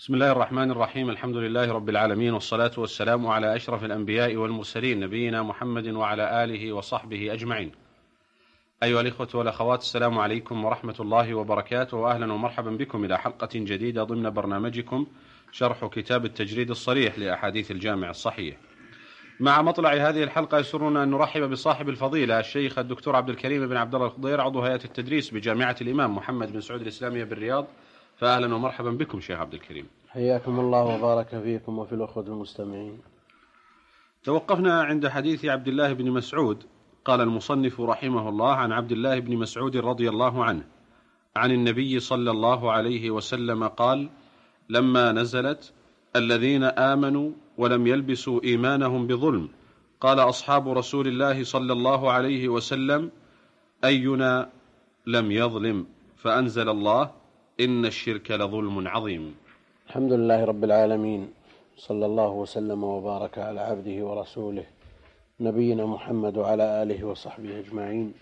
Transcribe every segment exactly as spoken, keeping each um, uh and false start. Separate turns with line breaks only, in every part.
بسم الله الرحمن الرحيم. الحمد لله رب العالمين، والصلاة والسلام على أشرف الأنبياء والمرسلين، نبينا محمد وعلى آله وصحبه أجمعين. أيها الإخوة والأخوات، السلام عليكم ورحمة الله وبركاته، وأهلا ومرحبا بكم إلى حلقة جديدة ضمن برنامجكم شرح كتاب التجريد الصريح لأحاديث الجامع الصحيح. مع مطلع هذه الحلقة يسرنا أن نرحب بصاحب الفضيلة الشيخ الدكتور عبد الكريم بن عبد الله الخضير، عضو هيئة التدريس بجامعة الإمام محمد بن سعود الإسلامية بالرياض. فأهلا ومرحبا بكم شيخ عبد الكريم.
حياكم الله وبارك فيكم وفي الأخوة المستمعين.
توقفنا عند حديث عبد الله بن مسعود. قال المصنف رحمه الله: عن عبد الله بن مسعود رضي الله عنه عن النبي صلى الله عليه وسلم قال: لما نزلت الذين آمنوا ولم يلبسوا إيمانهم بظلم، قال أصحاب رسول الله صلى الله عليه وسلم: أينا لم يظلم؟ فأنزل الله: إن الشرك لظلم عظيم.
الحمد لله رب العالمين، صلى الله وسلم وبارك على عبده ورسوله نبينا محمد وعلى آله وصحبه أجمعين.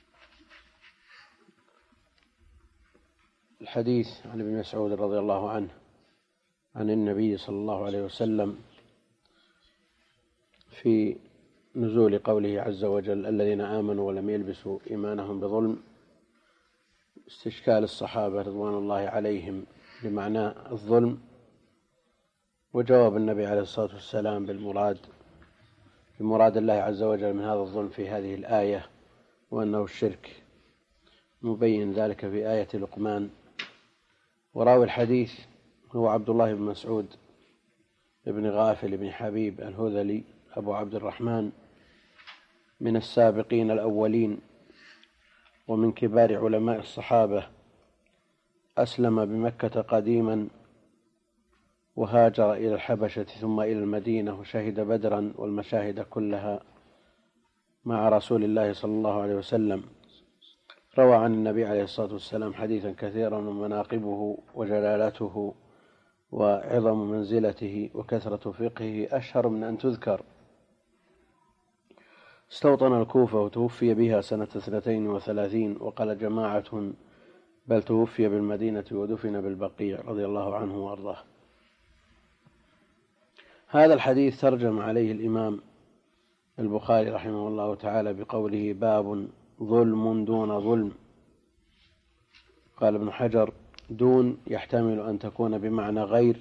الحديث عن ابن مسعود رضي الله عنه عن النبي صلى الله عليه وسلم في نزول قوله عز وجل: الذين آمنوا ولم يلبسوا إيمانهم بظلم، استشكال الصحابة رضوان الله عليهم بمعنى الظلم، وجواب النبي عليه الصلاة والسلام بالمراد بمراد الله عز وجل من هذا الظلم في هذه الآية، وأنه الشرك، مبين ذلك في آية لقمان. وراوي الحديث هو عبد الله بن مسعود بن غافل بن حبيب الهذلي أبو عبد الرحمن، من السابقين الأولين ومن كبار علماء الصحابة. أسلم بمكة قديما، وهاجر إلى الحبشة ثم إلى المدينة، وشهد بدرا والمشاهد كلها مع رسول الله صلى الله عليه وسلم. روى عن النبي عليه الصلاة والسلام حديثا كثيرا، ومناقبه وجلالته وعظم منزلته وكثرة فقهه أشهر من أن تذكر. استوطن الكوفة وتوفي بها سنة اثنتين وثلاثين، وقال جماعة بل توفي بالمدينة ودفن بالبقيع، رضي الله عنه وأرضاه. هذا الحديث ترجم عليه الإمام البخاري رحمه الله تعالى بقوله: باب ظلم دون ظلم. قال ابن حجر: دون يحتمل أن تكون بمعنى غير،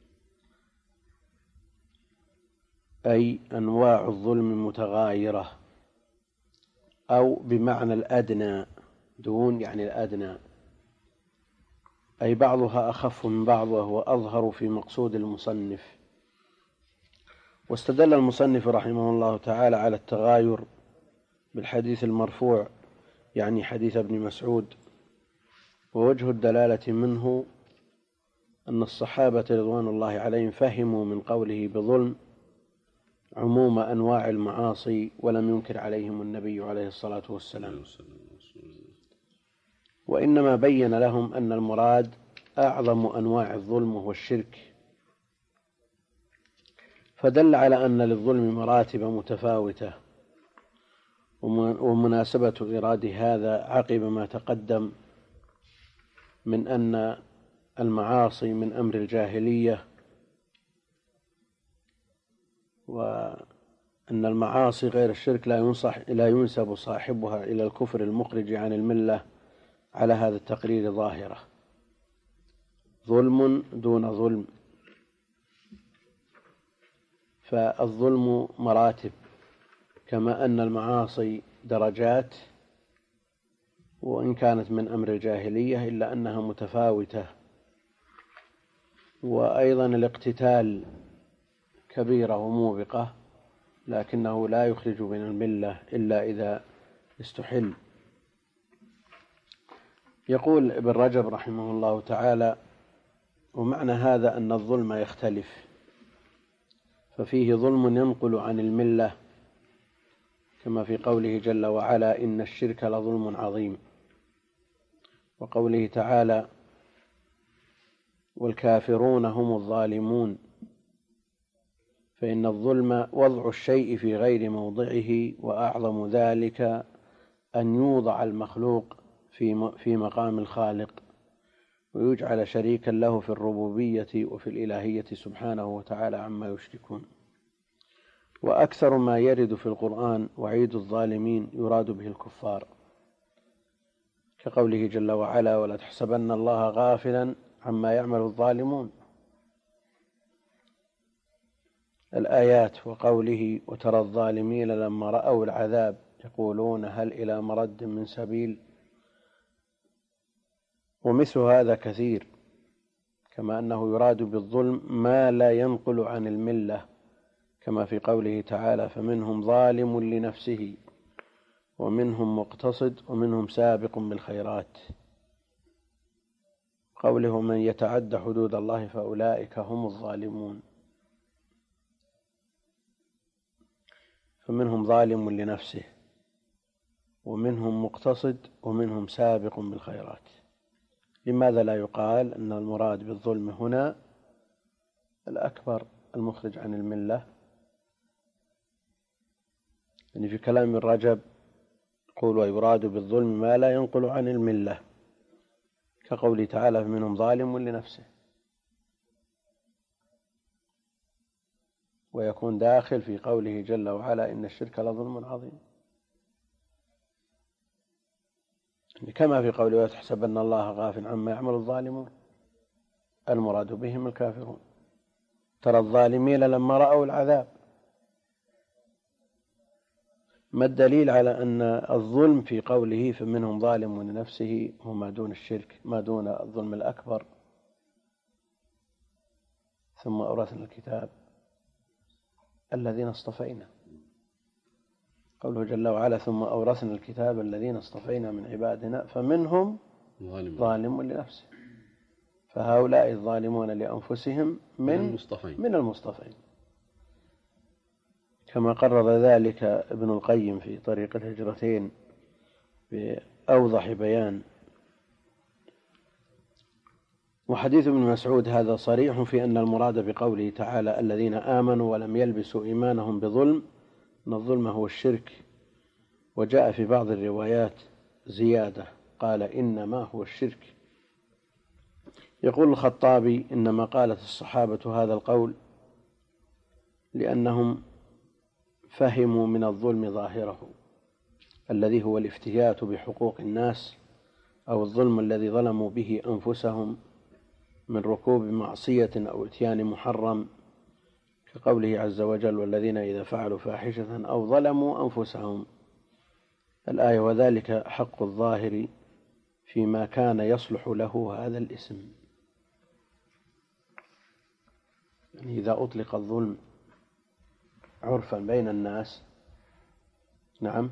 أي أنواع الظلم متغايرة، أو بمعنى الأدنى. دون يعني الأدنى، أي بعضها أخف من بعض، وهو أظهر في مقصود المصنف. واستدل المصنف رحمه الله تعالى على التغاير بالحديث المرفوع، يعني حديث ابن مسعود. ووجه الدلالة منه أن الصحابة رضوان الله عليهم فهموا من قوله بظلم عموم أنواع المعاصي، ولم ينكر عليهم النبي عليه الصلاة والسلام، وإنما بين لهم أن المراد أعظم أنواع الظلم وهو الشرك. فدل على أن للظلم مراتب متفاوتة، ومناسبة إيراد هذا عقب ما تقدم من أن المعاصي من أمر الجاهلية، وأن المعاصي غير الشرك لا ينصح لا ينسب صاحبها إلى الكفر المخرج عن الملة على هذا التقرير ظاهرة. ظلم دون ظلم. فالظلم مراتب، كما أن المعاصي درجات، وإن كانت من أمر الجاهلية إلا أنها متفاوتة. وأيضا الاقتتال كبيرة وموبقة، لكنه لا يخرج من الملة إلا إذا استحل. يقول ابن رجب رحمه الله تعالى: ومعنى هذا أن الظلم يختلف، ففيه ظلم ينقل عن الملة، كما في قوله جل وعلا: إن الشرك لظلم عظيم، وقوله تعالى: والكافرون هم الظالمون. فإن الظلم وضع الشيء في غير موضعه، وأعظم ذلك أن يوضع المخلوق في في مقام الخالق، ويجعل شريكا له في الربوبية وفي الإلهية سبحانه وتعالى عما يشركون. وأكثر ما يرد في القرآن وعيد الظالمين يراد به الكفار، كقوله جل وعلا: ولا تحسبن الله غافلا عما يعمل الظالمون، الآيات. وقوله: وترى الظالمين لما رأوا العذاب يقولون هل إلى مرد من سبيل. ومثل هذا كثير، كما أنه يراد بالظلم ما لا ينقل عن الملة، كما في قوله تعالى: فمنهم ظالم لنفسه ومنهم مقتصد ومنهم سابق بالخيرات. قوله: من يتعد حدود الله فأولئك هم الظالمون. فمنهم ظالم لنفسه ومنهم مقتصد ومنهم سابق بالخيرات. لماذا لا يقال أن المراد بالظلم هنا الأكبر المخرج عن الملة؟ يعني في كلام الرجب يقول: ويراد بالظلم ما لا ينقل عن الملة، كقوله تعالى: فمنهم ظالم لنفسه، ويكون داخل في قوله جل وعلا: إن الشرك لظلم عظيم، كما في قوله: ولا تحسبن الله غافلا عما يعمل الظالمون، المراد بهم الكافرون. ترى الظالمين لما رأوا العذاب. ما الدليل على أن الظلم في قوله فمنهم ظالم لنفسه هو ما دون الشرك، ما دون الظلم الأكبر؟ ثم أورثنا الكتاب الذين اصطفينا. قوله جل وعلا: ثم أورثنا الكتاب الذين اصطفينا من عبادنا فمنهم ظالم, ظالم لنفسه. فهؤلاء الظالمون لأنفسهم من, من المصطفين. من المصطفين، كما قرر ذلك ابن القيم في طريق الهجرتين بأوضح بيان. وحديث ابن مسعود هذا صريح في أن المراد بقوله تعالى: الذين آمنوا ولم يلبسوا إيمانهم بظلم، أن الظلم هو الشرك. وجاء في بعض الروايات زيادة، قال: إنما هو الشرك. يقول الخطابي: إنما قالت الصحابة هذا القول لأنهم فهموا من الظلم ظاهره، الذي هو الافتيات بحقوق الناس، أو الظلم الذي ظلموا به أنفسهم من ركوب معصية أو إتيان محرم، كقوله عز وجل: والذين إذا فعلوا فاحشة أو ظلموا أنفسهم، الآية. وذلك حق الظاهر فيما كان يصلح له هذا الاسم. يعني إذا أطلق الظلم عرفا بين الناس، نعم،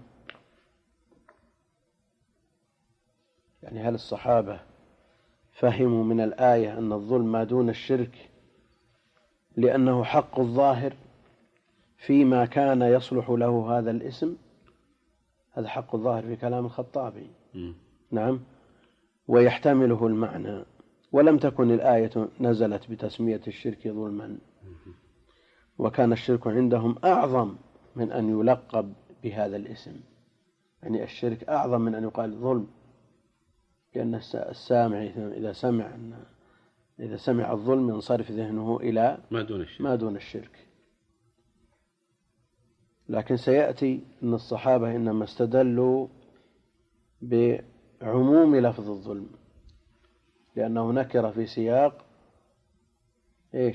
يعني هل الصحابة فهموا من الآية أن الظلم ما دون الشرك لأنه حق الظاهر فيما كان يصلح له هذا الاسم؟ هذا حق الظاهر في كلام الخطابي، م. نعم، ويحتمله المعنى. ولم تكن الآية نزلت بتسمية الشرك ظلما، وكان الشرك عندهم أعظم من أن يلقب بهذا الاسم. يعني الشرك أعظم من أن يقال ظلم، لأن السامع إذا سمع إذا سمع الظلم ينصرف ذهنه إلى
ما دون الشرك,
ما دون الشرك. لكن سيأتي أن الصحابة إنما استدلوا بعموم لفظ الظلم، لأنه نكر في سياق إيش؟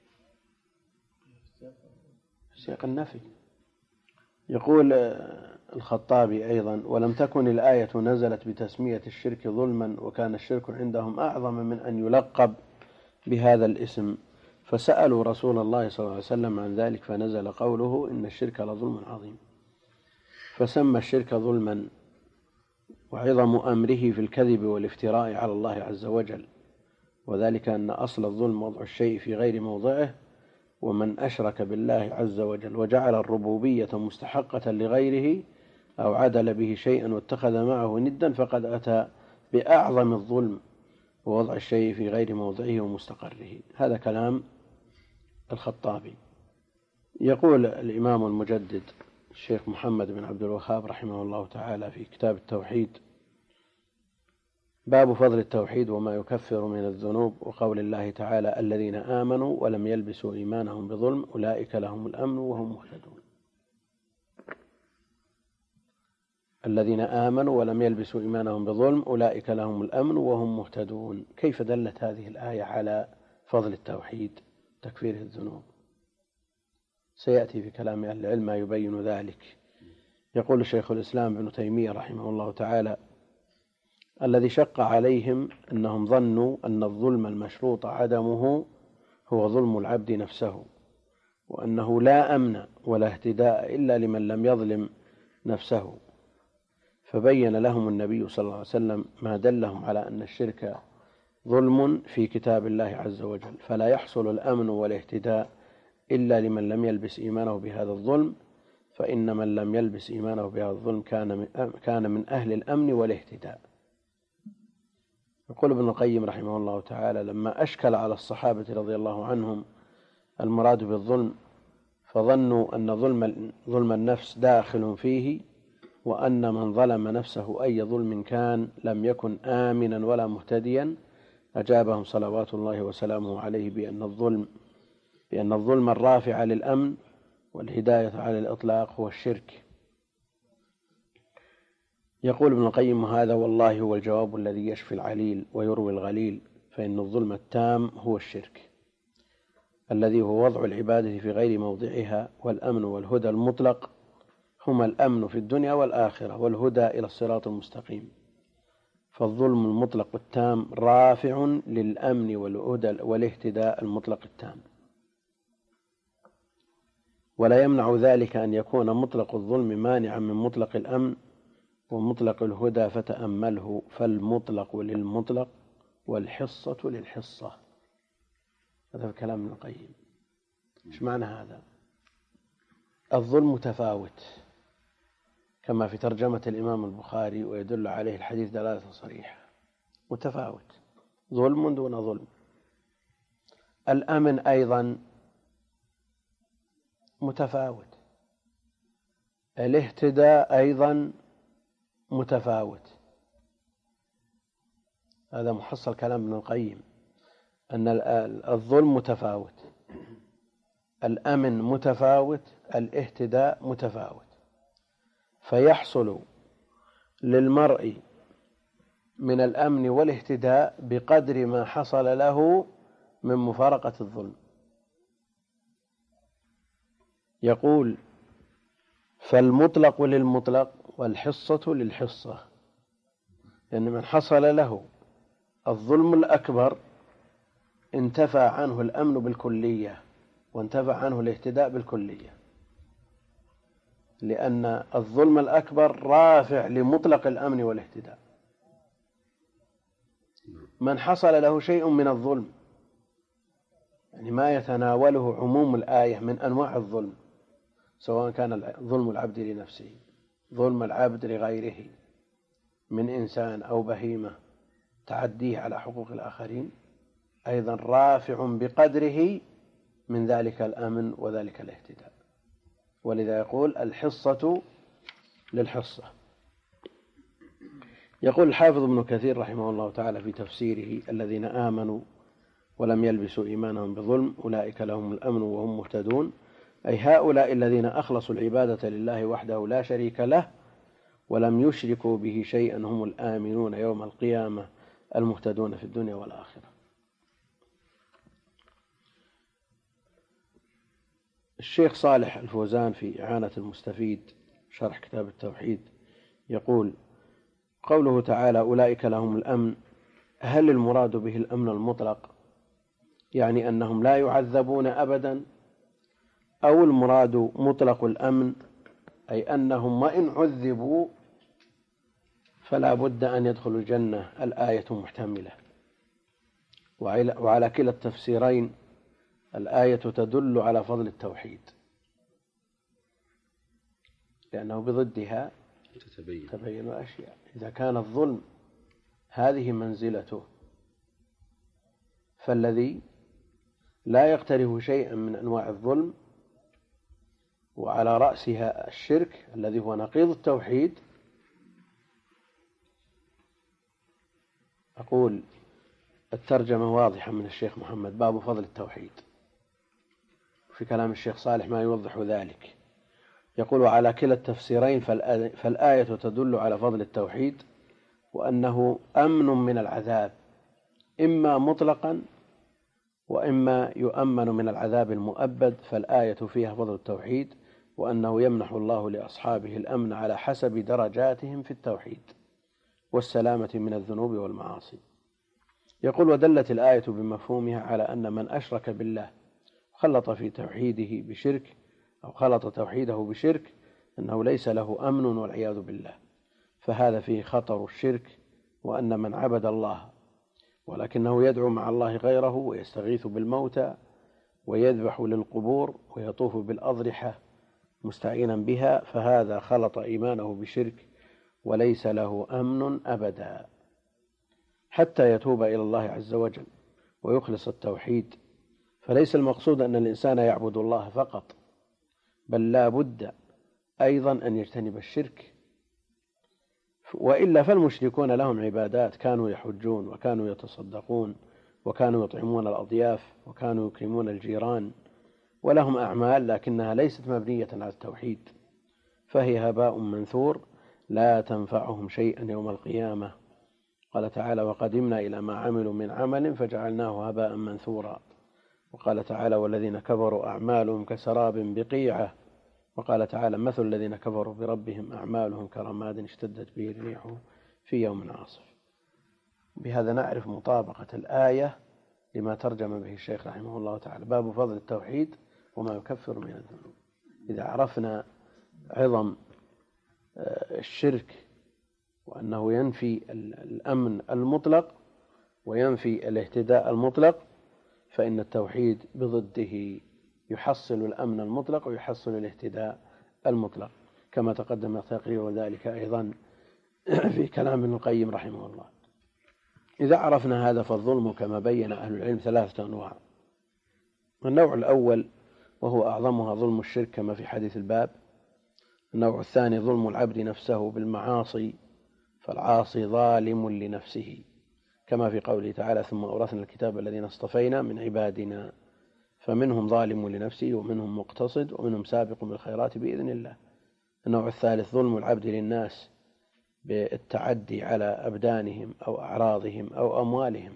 سياق النفي. يقول الخطابي أيضا: ولم تكن الآية نزلت بتسمية الشرك ظلما، وكان الشرك عندهم أعظم من أن يلقب بهذا الاسم، فسألوا رسول الله صلى الله عليه وسلم عن ذلك، فنزل قوله: إن الشرك لظلم عظيم. فسمى الشرك ظلما، وعظم أمره في الكذب والافتراء على الله عز وجل، وذلك أن أصل الظلم وضع الشيء في غير موضعه، ومن أشرك بالله عز وجل وجعل الربوبية مستحقة لغيره أو عدل به شيئا واتخذ معه ندا فقد أتى بأعظم الظلم ووضع الشيء في غير موضعه ومستقره. هذا كلام الخطابي. يقول الإمام المجدد الشيخ محمد بن عبد الوهاب رحمه الله تعالى في كتاب التوحيد: باب فضل التوحيد وما يكفر من الذنوب، وقول الله تعالى الذين آمنوا ولم يلبسوا إيمانهم بظلم أولئك لهم الأمن وهم مهتدون. الذين آمنوا ولم يلبسوا إيمانهم بظلم أولئك لهم الأمن وهم مهتدون. كيف دلت هذه الآية على فضل التوحيد تكفير الذنوب؟ سيأتي في كلام أهل العلم ما يبين ذلك. يقول الشيخ الإسلام ابن تيمية رحمه الله تعالى: الذي شق عليهم أنهم ظنوا أن الظلم المشروط عدمه هو ظلم العبد نفسه، وأنه لا أمن ولا اهتداء إلا لمن لم يظلم نفسه، فبين لهم النبي صلى الله عليه وسلم ما دلهم على أن الشرك ظلم في كتاب الله عز وجل، فلا يحصل الأمن والاهتداء إلا لمن لم يلبس إيمانه بهذا الظلم، فإن من لم يلبس إيمانه بهذا الظلم كان من أهل الأمن والاهتداء. يقول ابن القيم رحمه الله تعالى: لما أشكل على الصحابة رضي الله عنهم المراد بالظلم فظنوا أن ظلم, ظلم النفس داخل فيه، وأن من ظلم نفسه أي ظلم كان لم يكن آمنا ولا مهتديا، أجابهم صلوات الله وسلامه عليه بأن الظلم بأن الظلم الرافع للأمن والهداية على الإطلاق هو الشرك. يقول ابن القيم: هذا والله هو الجواب الذي يشفي العليل ويروي الغليل، فإن الظلم التام هو الشرك الذي هو وضع العبادة في غير موضعها، والأمن والهدى المطلق هما الأمن في الدنيا والآخرة والهدى إلى الصراط المستقيم. فالظلم المطلق التام رافع للأمن والهدى والاهتداء المطلق التام، ولا يمنع ذلك أن يكون مطلق الظلم مانعا من مطلق الأمن ومطلق الهدى، فتأمله: فالمطلق للمطلق والحصة للحصة. هذا كلام ابن القيم. ايش معنى هذا؟ الظلم متفاوت كما في ترجمة الإمام البخاري، ويدل عليه الحديث دلالة صريحة، متفاوت، ظلم دون ظلم. الأمن أيضا متفاوت، الاهتداء أيضا متفاوت. هذا محصل كلام ابن القيم، أن الظلم متفاوت، الأمن متفاوت، الاهتداء متفاوت، فيحصل للمرء من الأمن والاهتداء بقدر ما حصل له من مفارقة الظلم. يقول: فالمطلق للمطلق والحصة للحصة، لأن من حصل له الظلم الأكبر انتفى عنه الأمن بالكلية وانتفى عنه الاهتداء بالكلية، لأن الظلم الأكبر رافع لمطلق الأمن والاهتداء. من حصل له شيء من الظلم، يعني ما يتناوله عموم الآية من أنواع الظلم، سواء كان ظلم العبد لنفسه، ظلم العبد لغيره من إنسان أو بهيمة، تعديه على حقوق الآخرين، أيضا رافع بقدره من ذلك الأمن وذلك الاهتداء. ولذا يقول: الحصة للحصة. يقول الحافظ ابن كثير رحمه الله تعالى في تفسيره: الذين آمنوا ولم يلبسوا إيمانهم بظلم أولئك لهم الأمن وهم مهتدون، أي هؤلاء الذين أخلصوا العبادة لله وحده لا شريك له ولم يشركوا به شيئا هم الآمنون يوم القيامة المهتدون في الدنيا والآخرة. الشيخ صالح الفوزان في إعانة المستفيد شرح كتاب التوحيد يقول: قوله تعالى أولئك لهم الأمن، هل المراد به الأمن المطلق يعني أنهم لا يعذبون أبدا، أو المراد مطلق الأمن أي أنهم وإن عذبوا فلا بد أن يدخلوا الجنة؟ الآية محتملة، وعلى كلا التفسيرين الآية تدل على فضل التوحيد، لأنه بضدها تتبين, تتبين الأشياء. إذا كان الظلم هذه منزلته، فالذي لا يقترف شيئا من أنواع الظلم وعلى رأسها الشرك الذي هو نقيض التوحيد، أقول الترجمة واضحة من الشيخ محمد، باب فضل التوحيد، في كلام الشيخ صالح ما يوضح ذلك. يقول على كلا التفسيرين فالآية تدل على فضل التوحيد وأنه أمن من العذاب، إما مطلقا وإما يؤمن من العذاب المؤبد، فالآية فيها فضل التوحيد وأنه يمنح الله لأصحابه الأمن على حسب درجاتهم في التوحيد والسلامة من الذنوب والمعاصي. يقول ودلت الآية بمفهومها على أن من أشرك بالله خلط في توحيده بشرك أو خلط توحيده بشرك أنه ليس له أمن والعياذ بالله، فهذا فيه خطر الشرك، وأن من عبد الله ولكنه يدعو مع الله غيره ويستغيث بالموتى ويذبح للقبور ويطوف بالأضرحة مستعينا بها، فهذا خلط إيمانه بشرك وليس له أمن أبدا حتى يتوب إلى الله عز وجل ويخلص التوحيد. فليس المقصود أن الإنسان يعبد الله فقط، بل لا بد أيضا أن يجتنب الشرك، وإلا فالمشركون لهم عبادات، كانوا يحجون وكانوا يتصدقون وكانوا يطعمون الأضياف وكانوا يكرمون الجيران، ولهم أعمال لكنها ليست مبنية على التوحيد، فهي هباء منثور لا تنفعهم شيئا يوم القيامة. قال تعالى وقدمنا إلى ما عملوا من عمل فجعلناه هباء منثورا. وقال تعالى والذين كفروا أعمالهم كسراب بقيعة. وقال تعالى مثل الذين كفروا بربهم أعمالهم كرماد اشتدت به الريح في يوم عاصف. بهذا نعرف مطابقة الآية لما ترجم به الشيخ رحمه الله تعالى، باب فضل التوحيد وما يكفر من الذنوب. إذا عرفنا عظم الشرك وأنه ينفي الأمن المطلق وينفي الاهتداء المطلق، فإن التوحيد بضده يحصل الأمن المطلق ويحصل الاهتداء المطلق، كما تقدم تقرير ذلك أيضا في كلام ابن القيم رحمه الله. إذا عرفنا هذا فالظلم كما بين أهل العلم ثلاثة أنواع. النوع الأول وهو أعظمها ظلم الشرك كما في حديث الباب. النوع الثاني ظلم العبد نفسه بالمعاصي، فالعاصي ظالم لنفسه كما في قوله تعالى ثم أورثنا الكتاب الذين اصطفينا من عبادنا فمنهم ظالم لنفسه ومنهم مقتصد ومنهم سابق بالخيرات بإذن الله. النوع الثالث ظلم العبد للناس بالتعدي على أبدانهم أو أعراضهم أو أموالهم.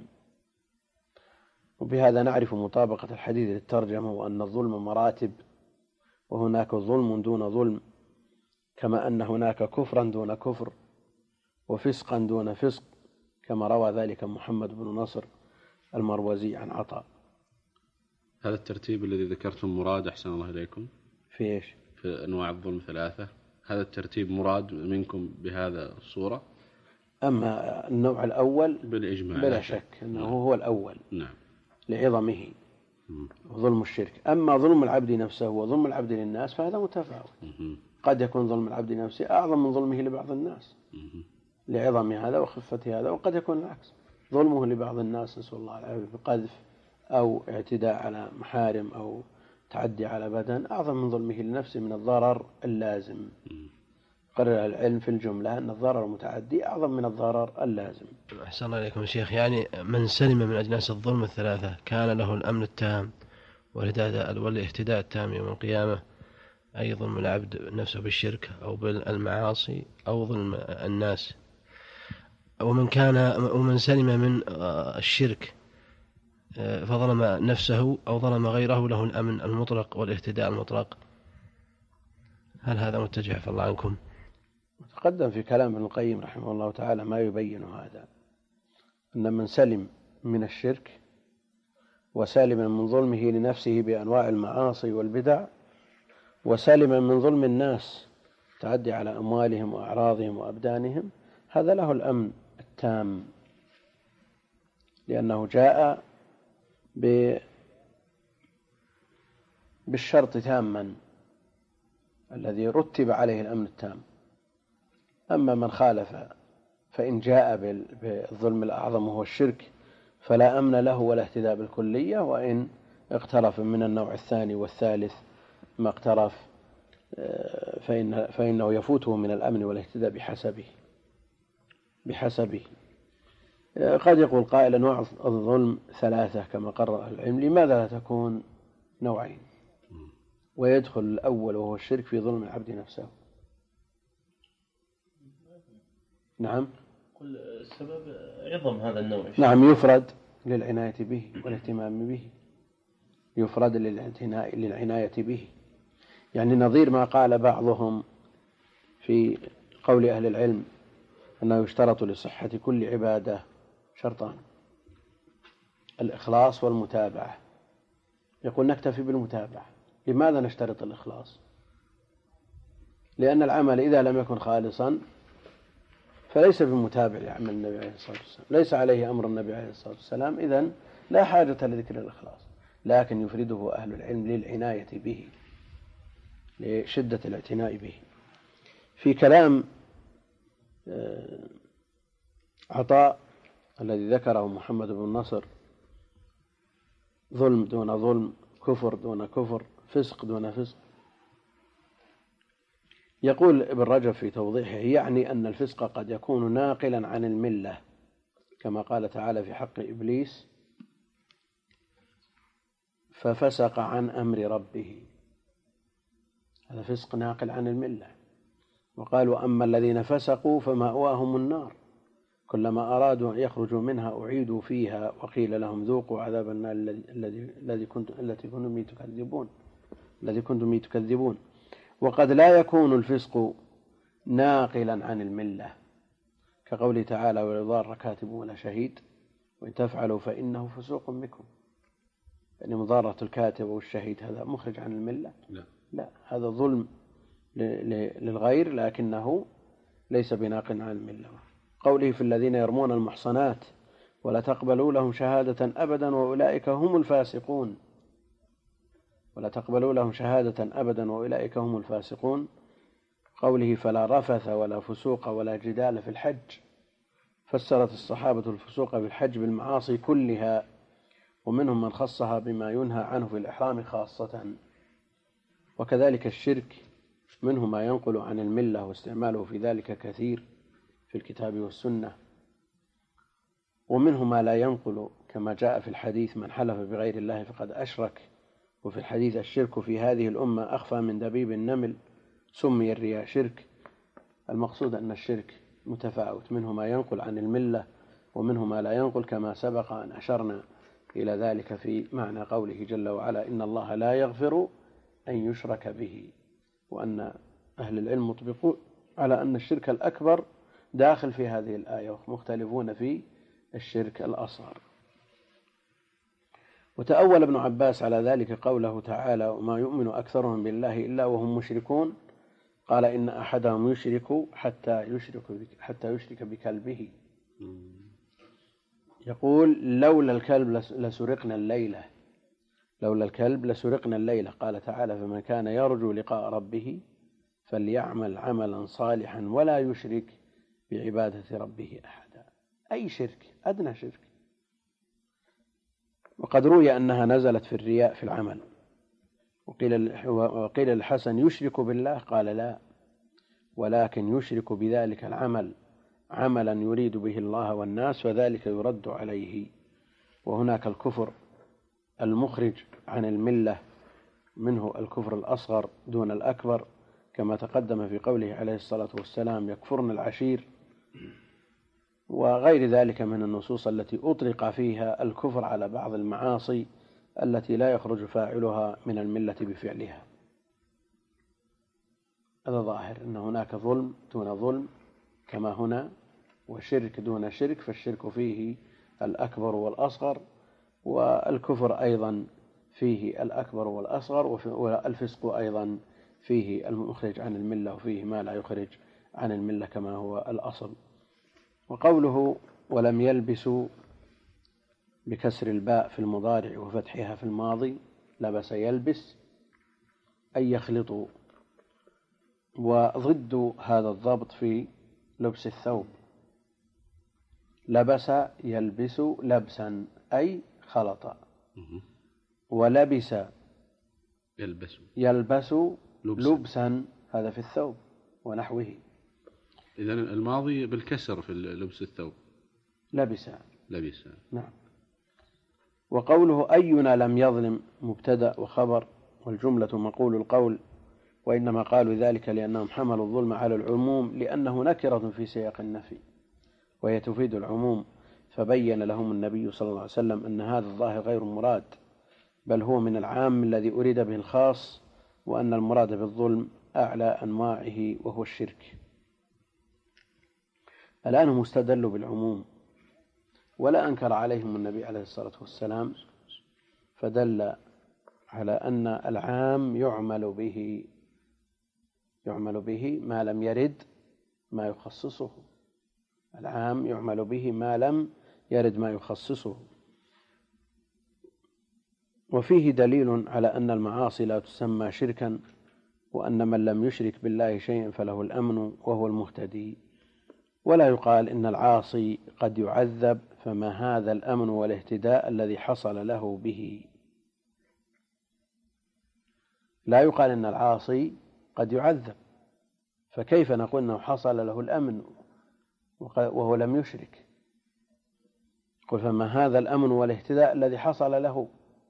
وبهذا نعرف مطابقة الحديث للترجمة، وأن الظلم مراتب، وهناك ظلم دون ظلم، كما أن هناك كفرا دون كفر وفسقا دون فسق، كما روى ذلك محمد بن نصر المروزي عن عطاء.
هذا الترتيب الذي ذكرتم مراد أحسن الله إليكم
في إيش؟
في أنواع الظلم ثلاثة، هذا الترتيب مراد منكم بهذا الصورة؟
أما النوع الأول
بالإجماع
بلا شك أنه نعم. هو الأول
نعم.
لعظمه ظلم الشرك. أما ظلم العبد نفسه وظلم العبد للناس فهذا متفاوت. قد يكون ظلم العبد نفسه أعظم من ظلمه لبعض الناس لعظم هذا وخفة هذا، وقد يكون العكس، ظلمه لبعض الناس نسأل الله العافية بقذف أو اعتداء على محارم أو تعدي على بدن أعظم من ظلمه لنفسه من الضرر اللازم. قرر العلم في الجملة أن الضرر المتعدي أعظم من الضرر اللازم.
أحسن الله إليكم شيخ، يعني من سلم من أجناس الظلم الثلاثة كان له الأمن التام والاهتداء التام يوم القيامة، أي ظلم العبد نفسه بالشرك أو بالمعاصي أو ظلم الناس. ومن كان ومن سلم من الشرك فظلم نفسه أو ظلم غيره له الأمن المطلق والاهتداء المطلق. هل هذا متجه عفى الله عنكم؟
تقدم في كلام ابن القيم رحمه الله تعالى ما يبين هذا، أن من سلم من الشرك وسالم من ظلمه لنفسه بأنواع المعاصي والبدع وسالم من ظلم الناس تعدي على أموالهم وأعراضهم وأبدانهم، هذا له الأمن التام، لأنه جاء بالشرط تاما الذي رتب عليه الأمن التام. أما من خالف فإن جاء بالظلم الأعظم وهو الشرك فلا أمن له ولا اهتداء بالكلية، وإن اقترف من النوع الثاني والثالث ما اقترف فإن فإنه يفوته من الأمن والاهتداء بحسبه بحسبه قد يقول قائل أنواع الظلم ثلاثة كما قرر العلم، لماذا لا تكون نوعين ويدخل الأول وهو الشرك في ظلم العبد نفسه؟ نعم،
قل السبب عظم هذا النوع.
نعم، يفرد للعناية به والاهتمام به، يفرد للعناية به، يعني نظير ما قال بعضهم في قول أهل العلم أنه يشترط لصحة كل عبادة شرطان: الإخلاص والمتابعة. يقول نكتفي بالمتابعة. لماذا نشترط الإخلاص؟ لأن العمل إذا لم يكن خالصا فليس بمتابع لعمل النبي عليه الصلاة والسلام، ليس عليه أمر النبي عليه الصلاة والسلام، إذن لا حاجة لذكر الإخلاص، لكن يفرده أهل العلم للعناية به، لشدة الاعتناء به. في كلام عطاء الذي ذكره محمد بن نصر: ظلم دون ظلم، كفر دون كفر، فسق دون فسق. يقول ابن رجب في توضيحه: يعني أن الفسق قد يكون ناقلا عن الملة، كما قال تعالى في حق إبليس: ففسق عن أمر ربه، هذا فسق ناقل عن الملة. وقالوا: أما الذين فسقوا فمأواهم النار، كلما أرادوا أن يخرجوا منها أعيدوا فيها وقيل لهم ذوقوا عذاب النار الذي الذي كنتم التي كنتم تكذبون الذي كنتم تكذبون. وقد لا يكون الفسق ناقلا عن الملة، كقوله تعالى: ولا يضار كاتب ولا شهيد وإن تفعلوا فإنه فسوق بكم. يعني مضارة الكاتب والشهيد هذا مخرج عن الملة؟
لا,
لا، هذا ظلم للغير لكنه ليس بناقل عن الملة. قوله: في الذين يرمون المحصنات ولا تقبلوا لهم شهادة أبدا وأولئك هم الفاسقون، ولا تقبلوا لهم شهادة أبدا وأولئك هم الفاسقون. قوله: فلا رفث ولا فسوق ولا جدال في الحج، فسرت الصحابة الفسوق بالحج بالمعاصي كلها، ومنهم من خصها بما ينهى عنه في الإحرام خاصة. وكذلك الشرك منه ما ينقل عن الملة، واستعماله في ذلك كثير في الكتاب والسنة، ومنه ما لا ينقل، كما جاء في الحديث: من حلف بغير الله فقد أشرك. وفي الحديث: الشرك في هذه الأمة أخفى من دبيب النمل، سمي الرياء شرك. المقصود أن الشرك متفاوت، منه ما ينقل عن الملة ومنه ما لا ينقل، كما سبق أن أشرنا إلى ذلك في معنى قوله جل وعلا: إن الله لا يغفر أن يشرك به. وأن أهل العلم مطبقون على أن الشرك الأكبر داخل في هذه الآية، ومختلفون في الشرك الأصغر. وتأول ابن عباس على ذلك قوله تعالى: وما يؤمن أكثرهم بالله إلا وهم مشركون، قال: إن أحدهم يشرك حتى يشرك حتى يشرك بكلبه. يقول: لولا الكلب لسرقنا الليلة لولا الكلب لسرقنا الليلة. قال تعالى: فمن كان يرجو لقاء ربه فليعمل عملا صالحا ولا يشرك بعبادة ربه أحدا. أي شرك، أدنى شرك. وقد روي أنها نزلت في الرياء في العمل. وقيل وقيل الحسن: يشرك بالله؟ قال: لا، ولكن يشرك بذلك العمل عملا يريد به الله والناس، وذلك يرد عليه. وهناك الكفر المخرج عن الملة، منه الكفر الأصغر دون الأكبر، كما تقدم في قوله عليه الصلاة والسلام: يكفرن العشير، وغير ذلك من النصوص التي أطلق فيها الكفر على بعض المعاصي التي لا يخرج فاعلها من الملة بفعلها. هذا ظاهر أن هناك ظلم دون ظلم كما هنا، وشرك دون شرك، فالشرك فيه الأكبر والأصغر، والكفر أيضا فيه الأكبر والأصغر، والفسق أيضا فيه المخرج عن الملة وفيه ما لا يخرج عن الملة كما هو الأصل. وقوله: ولم يلبسوا بكسر الباء في المضارع وفتحها في الماضي، لبس يلبس أي يخلطوا. وضد هذا الضبط في لبس الثوب: لبس يلبس لبسا أي خلط، ولبس
يلبس
يلبس
لبسا,
لبسا هذا في الثوب ونحوه.
إذن الماضي بالكسر في لبس الثوب،
لبس
لبس.
نعم. وقوله أينا لم يظلم مبتدأ وخبر، والجملة مقول القول، وإنما قالوا ذلك لأنهم حملوا الظلم على العموم لأنه نكرة في سياق النفي وهي تفيد العموم، فبين لهم النبي صلى الله عليه وسلم أن هذا الظاهر غير مراد، بل هو من العام الذي أريد به الخاص، وأن المراد بالظلم أعلى أنواعه وهو الشرك. الآن هم استدلوا بالعموم ولا أنكر عليهم النبي عليه الصلاة والسلام، فدل على أن العام يعمل به يعمل به ما لم يرد ما يخصصه. العام يعمل به ما لم يرد ما يخصصه. وفيه دليل على أن المعاصي لا تسمى شركا، وأن من لم يشرك بالله شيئا فله الأمن وهو المهتدي، ولا يقال إن العاصي قد يعذب، فما هذا الأمن والاهتداء الذي حصل له به. لا يقال إن العاصي قد يعذب، فكيف نقول أنه حصل له الأمن وهو لم يشرك؟ قل فما هذا الأمن والاهتداء الذي حصل له.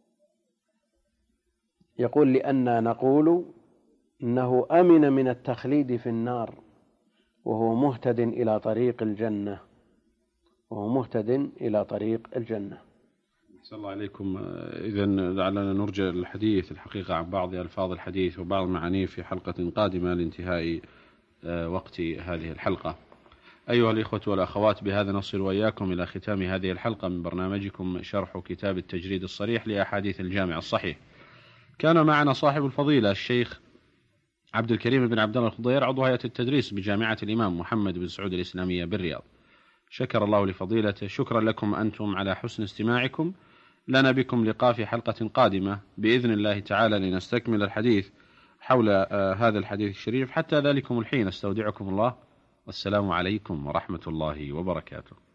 يقول لأننا نقول إنه أمن من التخليد في النار وهو مهتد إلى طريق الجنة وهو مهتد إلى طريق الجنة.
أحسن الله عليكم. إذن لعلنا نرجع الحديث الحقيقة عن بعض ألفاظ الحديث وبعض معانيه في حلقة قادمة لانتهاء وقت هذه الحلقة. أيها الإخوة والأخوات، بهذا نصل وإياكم إلى ختام هذه الحلقة من برنامجكم شرح كتاب التجريد الصريح لأحاديث الجامع الصحيح. كان معنا صاحب الفضيلة الشيخ عبد الكريم بن عبد الله الخضير، عضو هيئة التدريس بجامعة الإمام محمد بن سعود الإسلامية بالرياض. شكر الله لفضيلته. شكرا لكم أنتم على حسن استماعكم. لنا بكم لقاء في حلقة قادمة بإذن الله تعالى لنستكمل الحديث حول آه هذا الحديث الشريف. حتى ذلكم الحين استودعكم الله، والسلام عليكم ورحمة الله وبركاته.